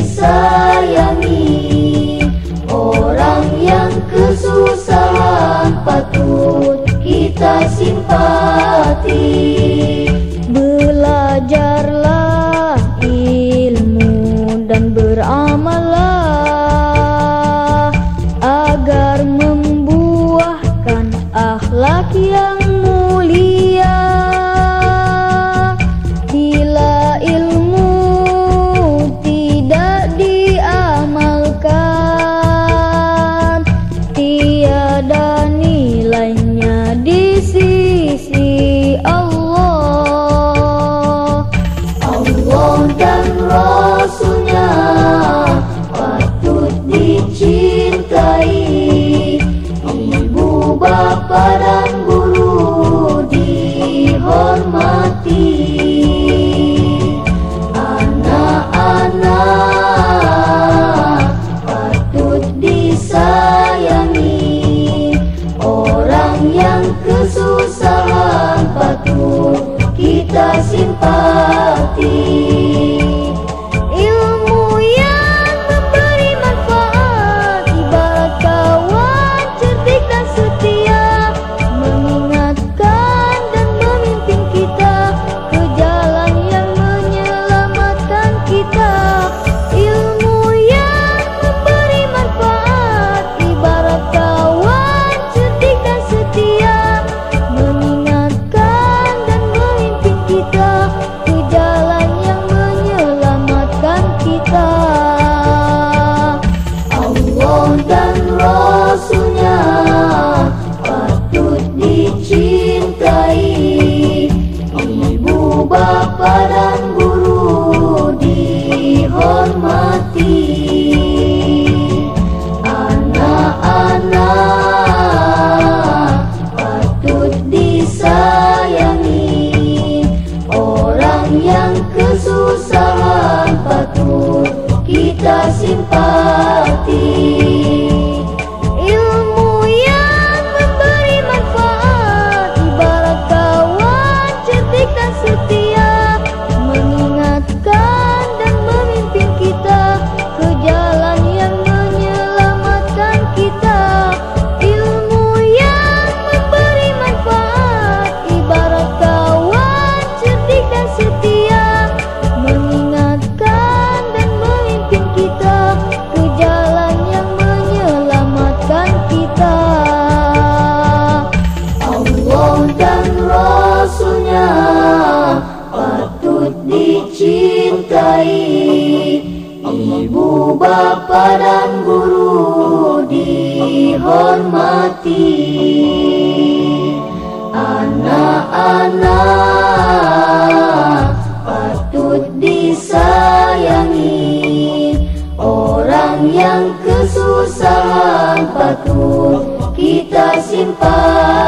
disayangi, orang yang kesusahan patut kita simpati. Belajarlah ilmu dan beramallah agar membuahkan akhlak yang mulia. Bila ilmu tidak diamalkan, tiada nilainya di sisi Allah. Allah dan Rasulnya patut dicintai, ibu bapa dan guru dihormati. Anak-anak patut disayangi, orang yang kesusahan patut kita simpati. Ilmu yang memberi manfaat ibarat kawan cerdik dan setia, mengingatkan dan memimpin kita ke jalan yang menyelamatkan kita. Ilmu yang memberi manfaat ibarat kawan cerdik dan setia, mengingatkan dan memimpin kita ke jalan yang menyelamatkan kita. Allah dan Rasulnya patut dicintai, ibu bapa dan guru dihormati. Anak-anak patut disayangi, orang yang kesusahan patut kita simpati. Ilmu yang memberi manfaat ibarat kawan cerdik dan setia, mengingatkan dan memimpin kita ke jalan yang menyelamatkan kita. Ilmu yang memberi manfaat ibarat kawan cerdik dan setia, mengingatkan dan memimpin kita ke jalan yang menyelamatkan kita. Allah dan Rasulnya patut dicintai, ibu bapa dan guru dihormati. Anak-anak patut disayangi, orang yang kesusahan patut kita simpati.